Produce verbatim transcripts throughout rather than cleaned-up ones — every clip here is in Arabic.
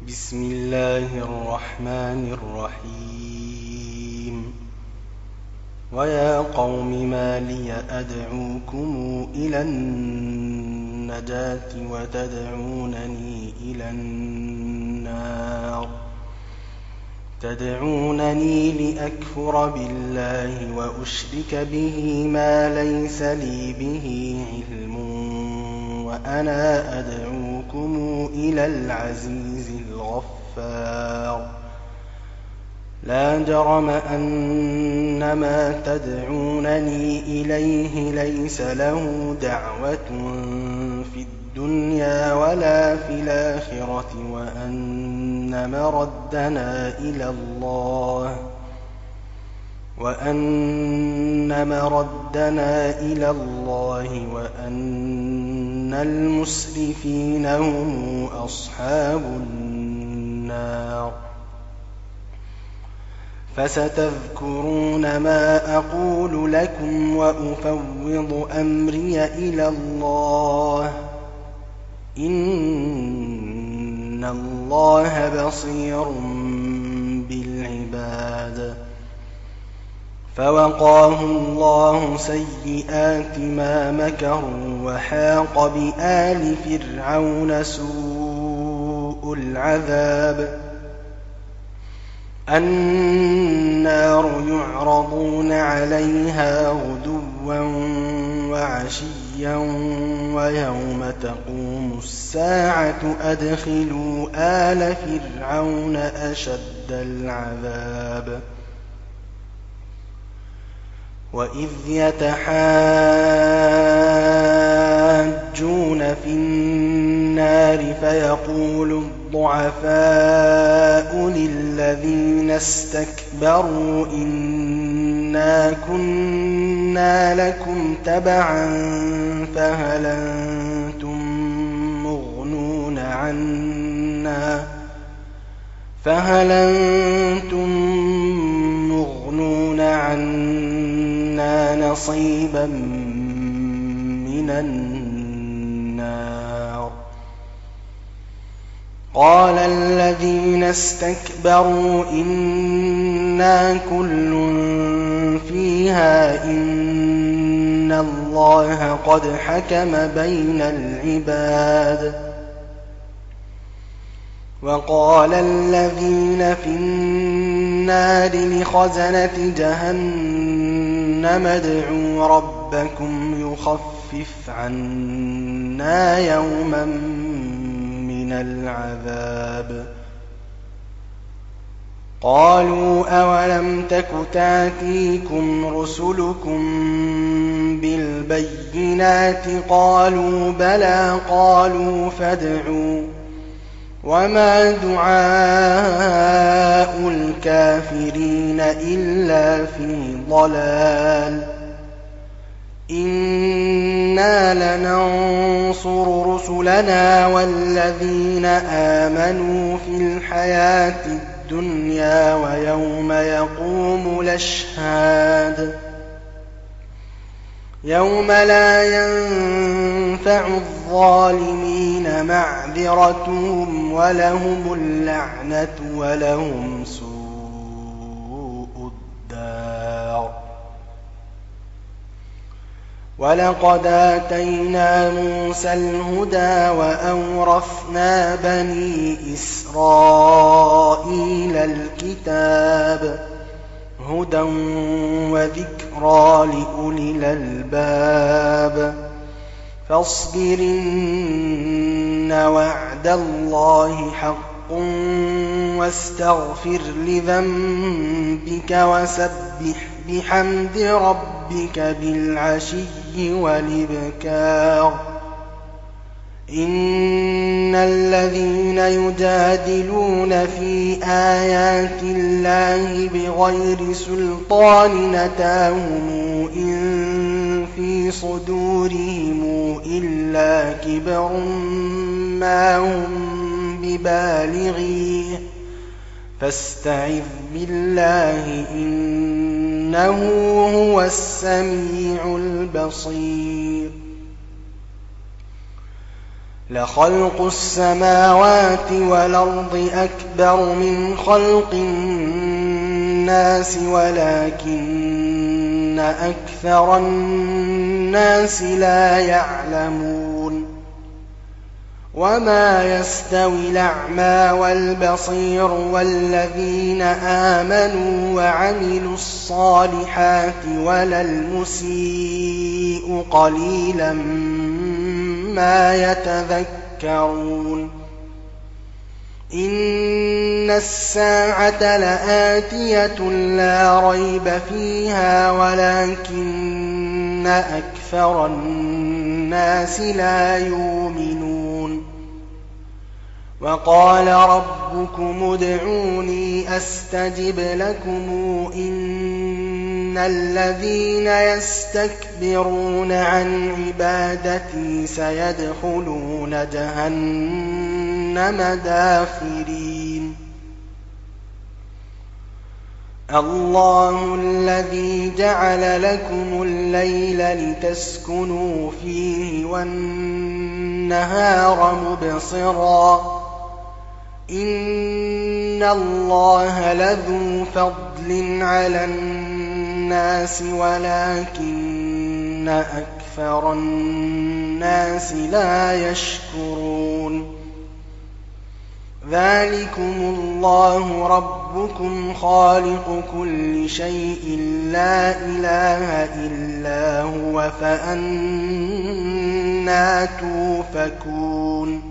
بسم الله الرحمن الرحيم ويا قوم ما لي أدعوكم إلى النجاة وتدعونني إلى النار تدعونني لأكفر بالله وأشرك به ما ليس لي به علم وأنا أدعوكم إلى العزيز الغفار لا جرم أن ما تدعونني إليه ليس له دعوة في الدنيا ولا في الآخرة وأن مردنا إلى الله وأن مردنا إلى الله وأن المسرفين هم أصحاب النار فستذكرون ما أقول لكم وأفوض أمري إلى الله إن الله بصير بالعباد فوقاه الله سيئات ما مكروا وحاق بآل فرعون سوء العذاب النار يعرضون عليها غدوا وعشيا ويوم تقوم الساعة أدخلوا آل فرعون أشد العذاب وإذ يتحاجون في النار فيقول الضعفاء للذين استكبروا إنا كنا لكم تبعا فهل أنتم مغنون عنا فهل أنتم مغنون عنا نصيبا من النار قال الذين استكبروا إنا كل فيها إن الله قد حكم بين العباد وقال الذين في النار لخزنة جهنم ادعوا ربكم يخفف عنا يوما من العذاب قالوا أولم تك تأتيكم رسلكم بالبينات قالوا بلى قالوا فادعوا وما دعاء الكافرين إلا في ضلال إنا لننصر رسلنا والذين آمنوا في الحياة الدنيا ويوم يقوم الأشهاد يوم لا ينفع الظالمين معذرتهم ولهم اللعنة ولهم سوء الدار ولقد آتينا موسى الهدى وأورثنا بني إسرائيل الكتاب هدى وذكرى لأولي الألباب فاصبر إن وعد الله حق واستغفر لذنبك وسبح بحمد ربك بالعشي والإبكار إن الذين يجادلون في آيات الله بغير سلطان أتاهم إن في صدورهم إلا كبر ما هم ببالغيه فاستعذ بالله إنه هو السميع البصير لخلق السماوات والأرض أكبر من خلق الناس ولكن أكثر الناس لا يعلمون وما يستوي الأعمى والبصير والذين آمنوا وعملوا الصالحات ولا المسيء قليلا ما يتذكرون إن الساعة لآتية لا ريب فيها ولكن أكثر الناس لا يؤمنون وقال ربكم ادعوني أستجب لكم إن الذين يستكبرون عن عبادتي سيدخلون جهنم داخرين الله الذي جعل لكم الليل لتسكنوا فيه والنهار مبصرا إن الله لذو فضل على الناس ولكن أكثر الناس لا يشكرون ذلكم الله ربكم خالق كل شيء لا إله إلا هو فأنى توفكون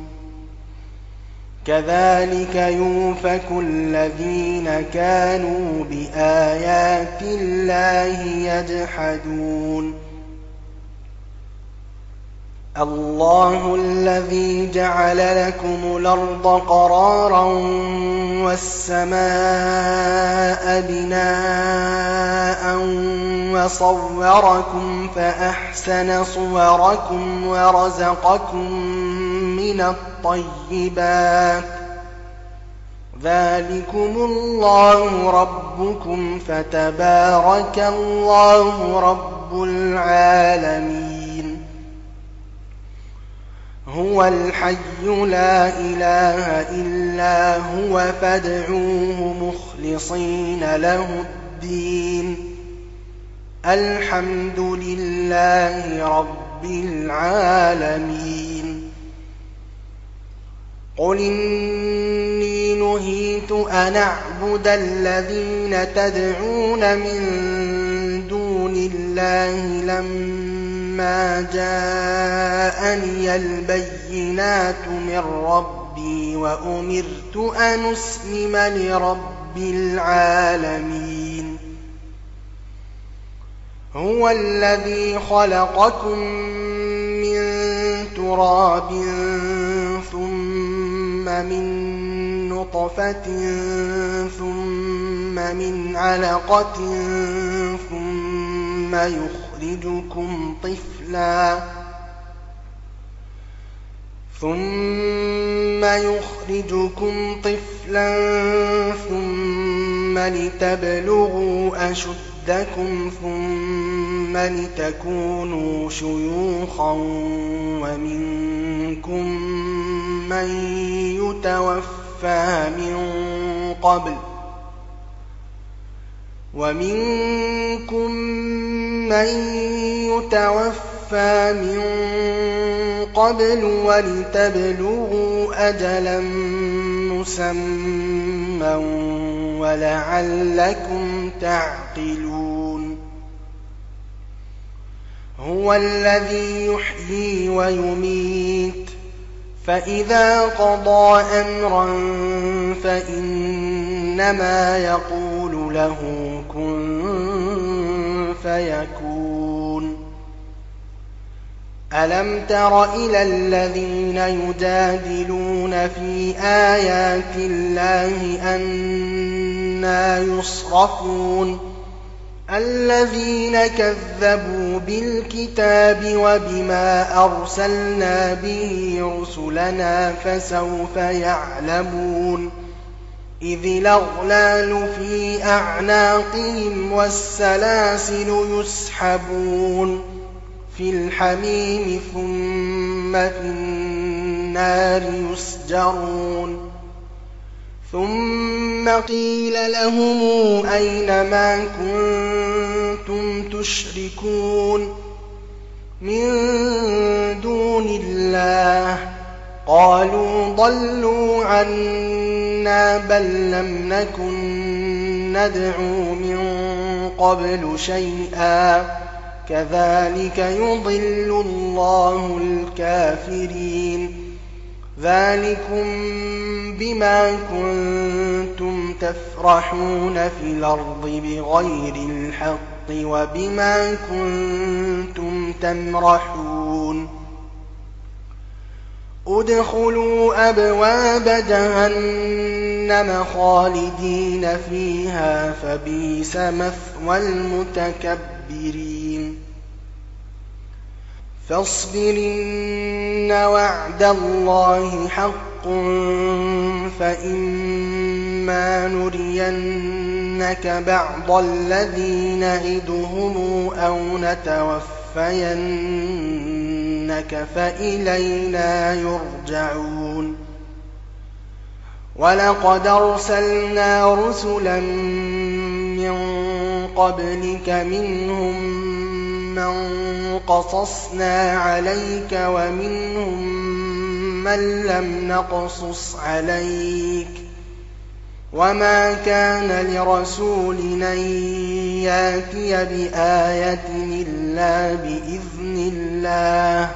كذلك يؤفك الذين كانوا بآيات الله يجحدون الله الذي جعل لكم الأرض قرارا والسماء بناء وصوركم فأحسن صوركم ورزقكم من الطيبات ذلكم الله ربكم فتبارك الله رب العالمين هو الحي لا إله إلا هو فادعوه مخلصين له الدين الحمد لله رب العالمين قل إني نهيت أن أعبد الذين تدعون من دون الله لما جاءني البينات من ربي وأمرت أن أسلم لرب العالمين هو الذي خلقكم من تراب ثم من نطفة ثم من علقة ثم يخرجكم طفلا ثم يخرجكم طفلا ثم لتبلغوا أشدكم ثم لتكونوا شيوخا ومنكم من يتوفى من قبل ومنكم من يتوفى من قبل ولتبلغوا أجلا مسمى ولعلكم تعقلون هو الذي يحيي ويميت فإذا قضى أمرا فإنما يقول له كن فيكون ألم تر إلى الذين يجادلون في آيات الله أنى يصرفون الذين كذبوا بالكتاب وبما أرسلنا به رسلنا فسوف يعلمون إذ الأغلال في أعناقهم والسلاسل يسحبون في الحميم ثم في النار يسجرون ثم قيل لهم أين ما كنتم تشركون من دون الله قالوا ضلوا عنا بل لم نكن ندعو من قبل شيئا كذلك يضل الله الكافرين ذلكم بما كنتم تفرحون في الأرض بغير الحق وبما كنتم تمرحون ادخلوا أبواب جهنم خالدين فيها فبئس مثوى المتكبرين فاصبر إن وعد الله حق فإما نرينك بعض الذي نعدهم أو نتوفينك فإلينا يرجعون ولقد أرسلنا رسلا من قبلك منهم من قصصنا عليك ومنهم من لم نقصص عليك وما كان لرسول أن يأتي بآية إلا بإذن الله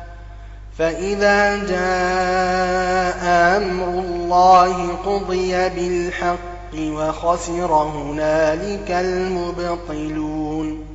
فإذا جاء أمر الله قضي بالحق وخسر هنالك المبطلون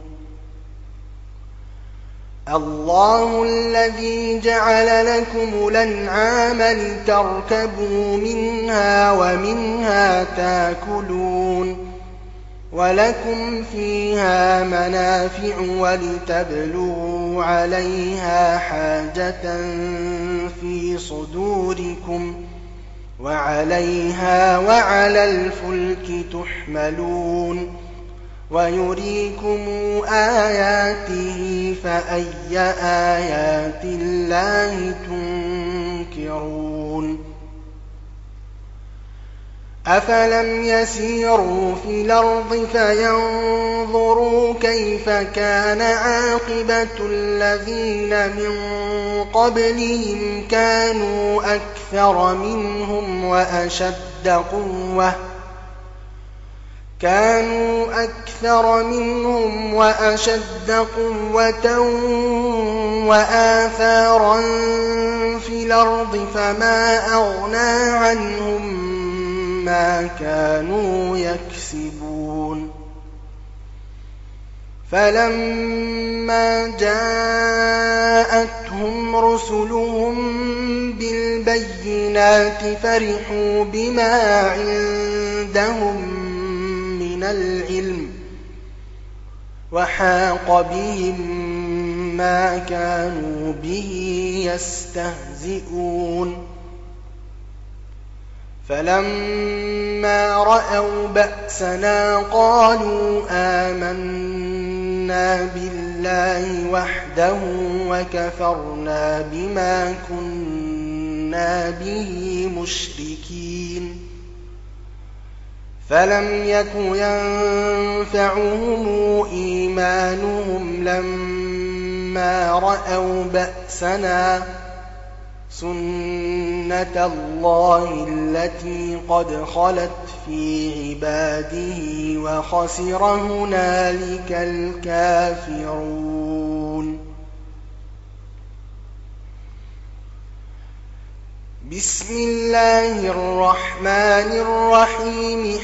الله الذي جعل لكم الأنعام لتركبوا منها ومنها تاكلون ولكم فيها منافع ولتبلغوا عليها حاجة في صدوركم وعليها وعلى الفلك تحملون ويريكم آياته فأي آيات الله تنكرون أفلم يسيروا في الأرض فينظروا كيف كان عاقبة الذين من قبلهم كانوا أكثر منهم وأشد قوة كانوا أكثر منهم وأشد قوة وآثارا في الأرض فما أغنى عنهم ما كانوا يكسبون فلما جاءتهم رسلهم بالبينات فرحوا بما عندهم من العلم وحاق بهم ما كانوا به يستهزئون فلما رأوا بأسنا قالوا آمنا بالله وحده وكفرنا بما كنا به مشركين فلم يك ينفعهم إيمانهم لما رأوا بأسنا سنة الله التي قد خلت في عباده وخسر هنالك الكافرون بسم الله الرحمن الرحيم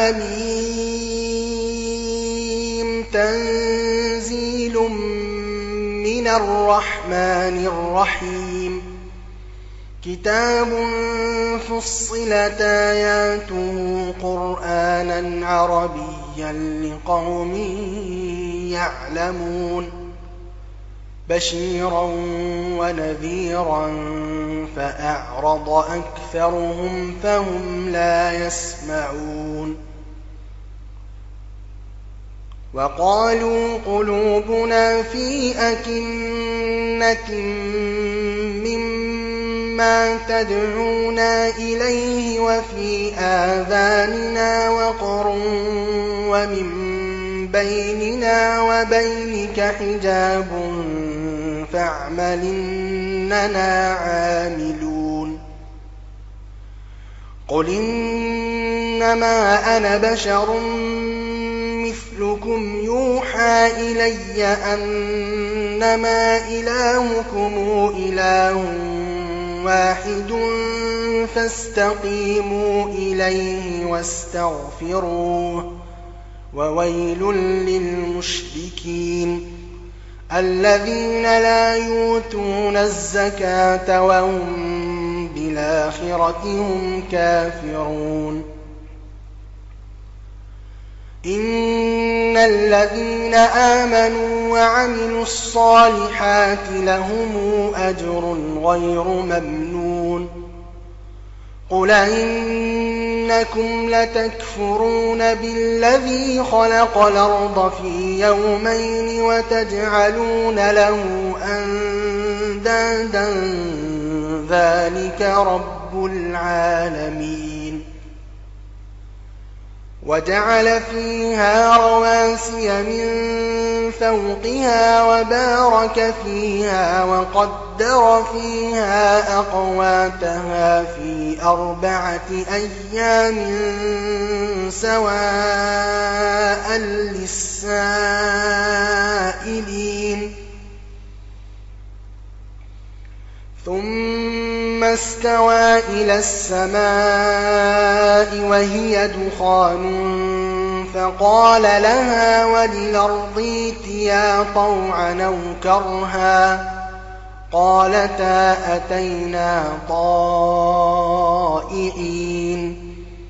حميم تنزيل من الرحمن الرحيم كتاب فصلت آياته قرآنا عربيا لقوم يعلمون بشيرا ونذيرا فأعرض أكثرهم فهم لا يسمعون وقالوا قلوبنا في أكنة مما ما تدعونا إليه وفي آذاننا وقر ومن بيننا وبينك حجاب فاعمل إننا عاملون قل إنما أنا بشر مثلكم يوحى إلي أنما إلهكم إله واحد فاستقيموا إليه واستغفروه وويل للمشركين الذين لا يؤتون الزكاة وهم بالآخرة هم كافرون إن الذين آمنوا وعملوا الصالحات لهم أجر غير ممنون قل إنكم لتكفرون بالذي خلق الأرض في يومين وتجعلون له أندادا ذلك رب العالمين وجعل فيها رواسي من فوقها وبارك فيها وقدر فيها أقواتها في أربعة أيام سواء للسائلين ثم استوى إلى السماء وهي دخان فقال لها وللأرض ائتيا طوعا أو كرها قالتا أتينا طائعين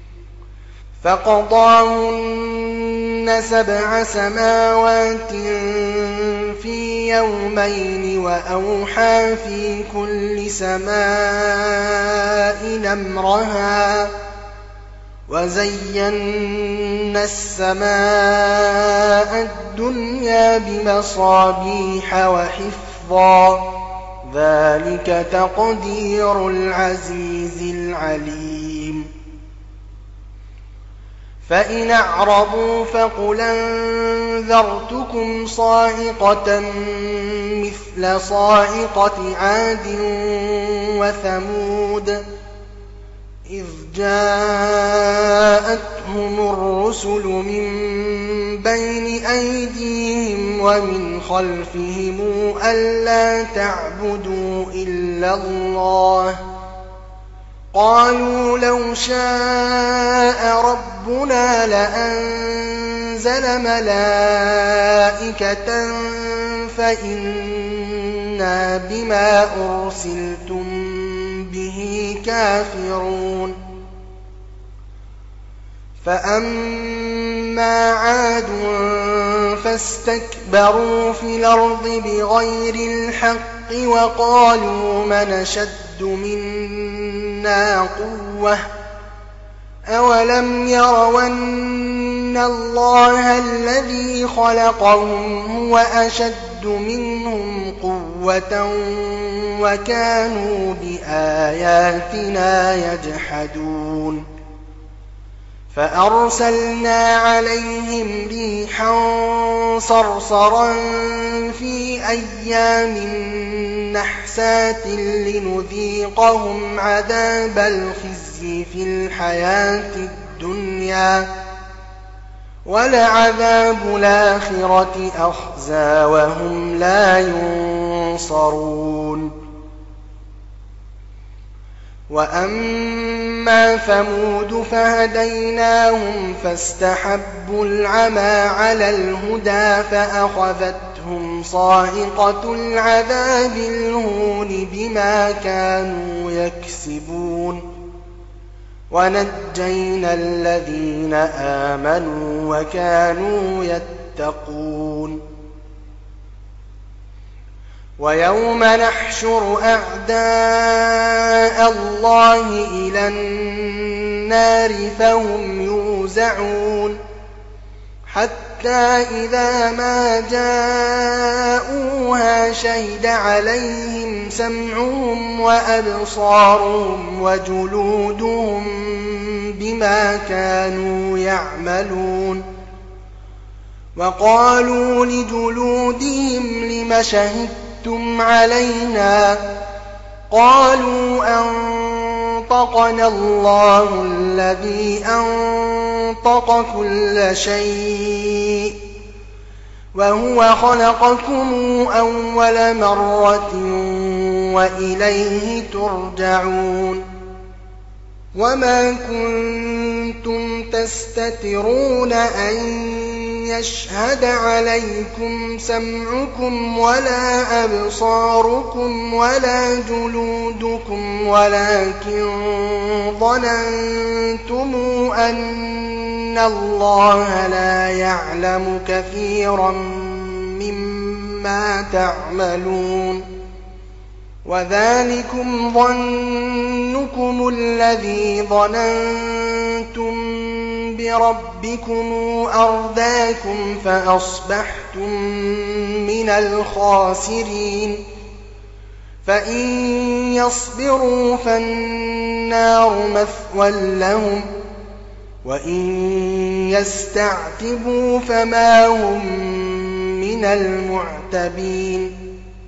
فقضاهن سبع سماوات في يومين وأوحى في كل سماء أمرها وزينا السماء الدنيا بمصابيح وحفظا ذلك تقدير العزيز العليم فإن أعرضوا فقل أنذرتكم صاعقة مثل صاعقة عاد وثمود إذ جاءتهم الرسل من بين أيديهم ومن خلفهم ألا تعبدوا إلا الله قالوا لو شاء ربنا لأنزل ملائكة فإنا بما أرسلتم به كافرون فأما عاد فاستكبروا في الأرض بغير الحق وقالوا من أشد منا قوة أولم يروا أن الله الذي خلقهم هو أشد منهم قوة وكانوا بآياتنا يجحدون فأرسلنا عليهم ريحا صرصرا في أيام نحسات لنذيقهم عذاب الخزي في الحياة الدنيا ولعذاب الآخرة أخزى وهم لا ينصرون وأما ثمود فهديناهم فاستحبوا العمى على الهدى فأخذتهم صاعقة العذاب الهون بما كانوا يكسبون ونجينا الذين آمنوا وكانوا يتقون ويوم نحشر أعداء الله إلى النار فهم يوزعون حتى إذا ما جاءوها شهد عليهم سمعهم وأبصارهم وجلودهم بما كانوا يعملون وقالوا لجلودهم لم شهدتم علينا قالوا أنطقنا الله الذي أنطق كل شيء وهو خلقكم أول مرة وإليه ترجعون وما كنتم تستترون أن يشهد عليكم سمعكم ولا أبصاركم ولا جلودكم ولكن ظننتم أن الله لا يعلم كثيرا مما تعملون وذلكم ظنكم الذي ظننتم بربكم أرداكم فأصبحتم من الخاسرين فإن يصبروا فالنار مثوى لهم وإن يستعتبوا فما هم من المعتبين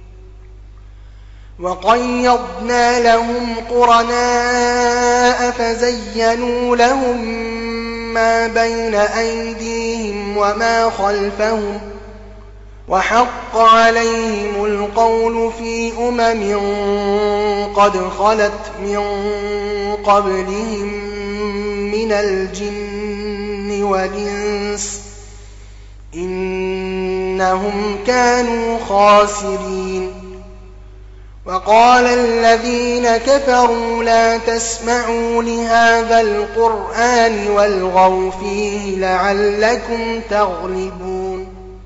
وقيضنا لهم قرناء فزينوا لهم ما بين أيديهم وما خلفهم وحق عليهم القول في أمم قد خلت من قبلهم من الجن والإنس إنهم كانوا خاسرين وقال الذين كفروا لا تسمعوا لهذا القرآن والغوا فيه لعلكم تغلبون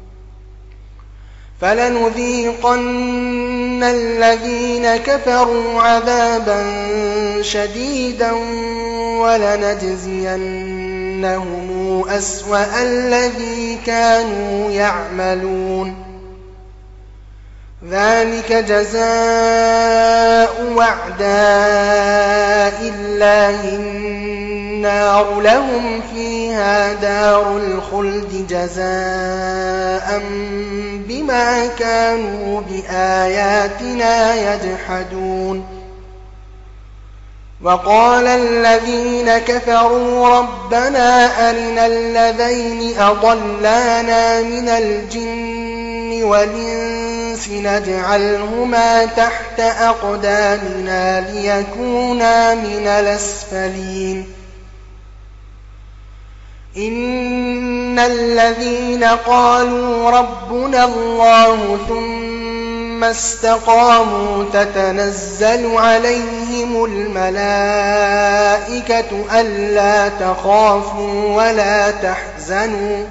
فلنذيقن الذين كفروا عذابا شديدا ولنجزينهم أسوأ الذي كانوا يعملون ذلك جزاء أعداء الله النار لهم فيها دار الخلد جزاء بما كانوا بآياتنا يجحدون وقال الذين كفروا ربنا أرنا الذين أضلانا من الجن والإنس نجعلهما تحت أقدامنا ليكونا من الأسفلين إن الذين قالوا ربنا الله ثم استقاموا تتنزل عليهم الملائكة ألا تخافوا ولا تحزنوا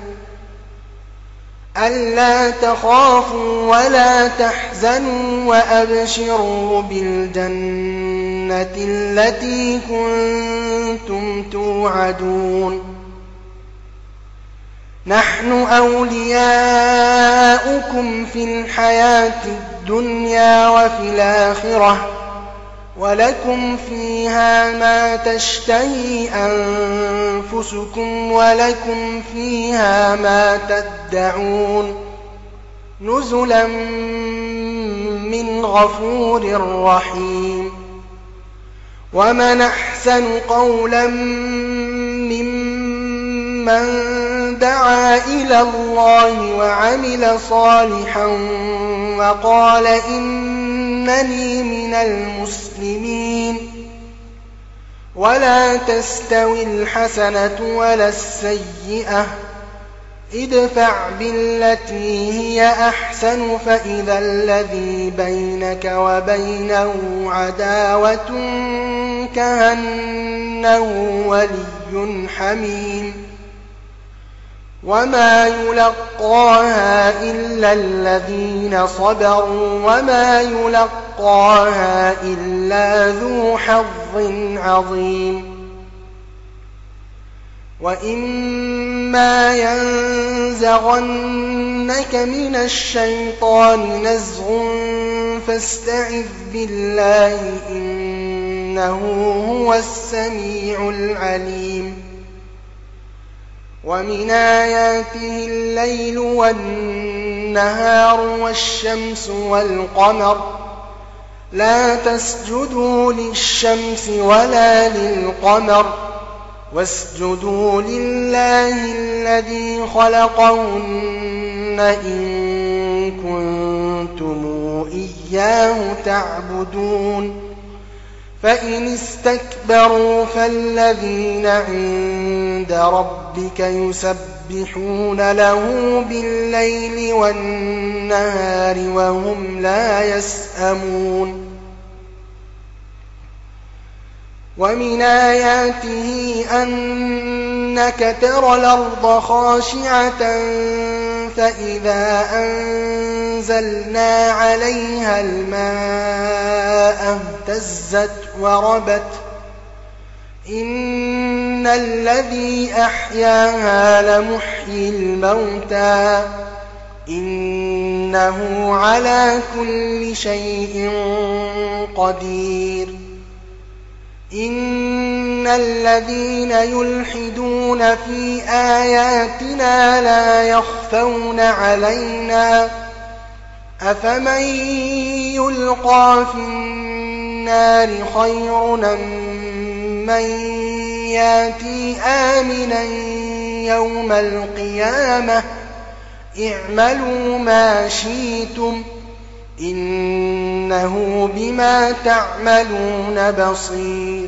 ألا تخافوا ولا تحزنوا وأبشروا بالجنة التي كنتم توعدون نحن أولياؤكم في الحياة الدنيا وفي الآخرة ولكم فيها ما تشتهي أنفسكم ولكم فيها ما تدعون نزلا من غفور رحيم ومن أحسن قولا ممن دعا إلى الله وعمل صالحا وقال إنني من المسلمين ولا تستوي الحسنة ولا السيئة ادفع بالتي هي أحسن فإذا الذي بينك وبينه عداوة كأنه ولي حميم وما يلقاها إلا الذين صبروا وما يلقاها إلا ذو حظ عظيم وإما ينزغنك من الشيطان نزغ فاستعذ بالله إنه هو السميع العليم ومن آياته الليل والنهار والشمس والقمر لا تسجدوا للشمس ولا للقمر واسجدوا لله الذي خلقهن إن كنتم إياه تعبدون فإن استكبروا فالذين عند ربك يسبحون له بالليل والنهار وهم لا يسأمون ومن آياته أنك ترى الأرض خاشعة فإذا أنزلنا عليها الماء اهتزت وربت إن الذي أحياها لمحيي الموتى إنه على كل شيء قدير إن الذين يلحدون في آياتنا لا يخفون علينا أفمن يلقى في النار خير من ياتي آمنا يوم القيامة اعملوا ما شئتم إنه بما تعملون بصير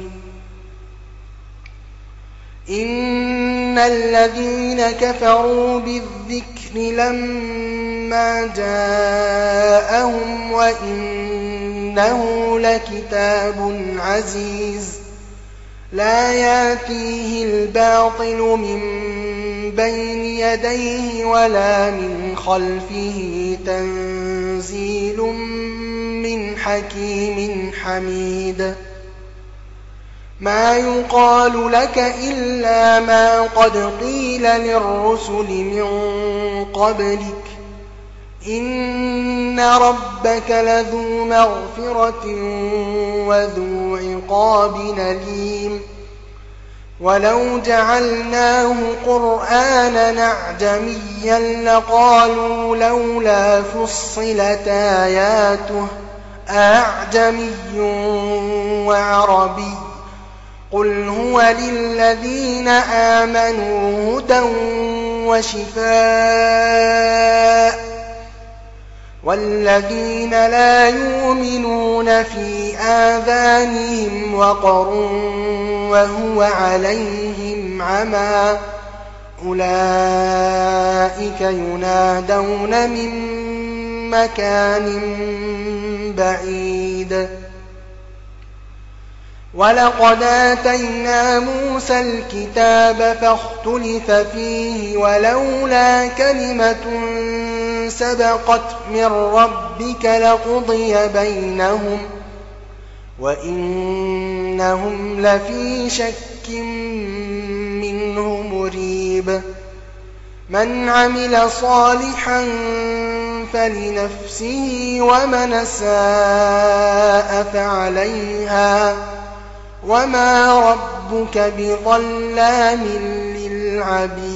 إن الذين كفروا بالذكر لما جاءهم وإنه لكتاب عزيز لا يأتيه الباطل من بين يديه ولا من خلفه تنزيل من حكيم حميد ما يقال لك إلا ما قد قيل للرسل من قبلك إن ربك لذو مغفرة وذو عقاب أليم ولو جعلناه قرآنا أعجميا لقالوا لولا فصلت آياته أعجمي وعربي قل هو للذين آمنوا هدى وشفاء والذين لا يؤمنون في آذانهم وقر وهو عليهم عمى أولئك ينادون من مكان بعيد ولقد آتينا موسى الكتاب فاختلف فيه ولولا كلمة سبقت من ربك لقضي بينهم وإنهم لفي شك منه مريب من عمل صالحا فلنفسه ومن أساء فعليها وما ربك بظلام للعبيد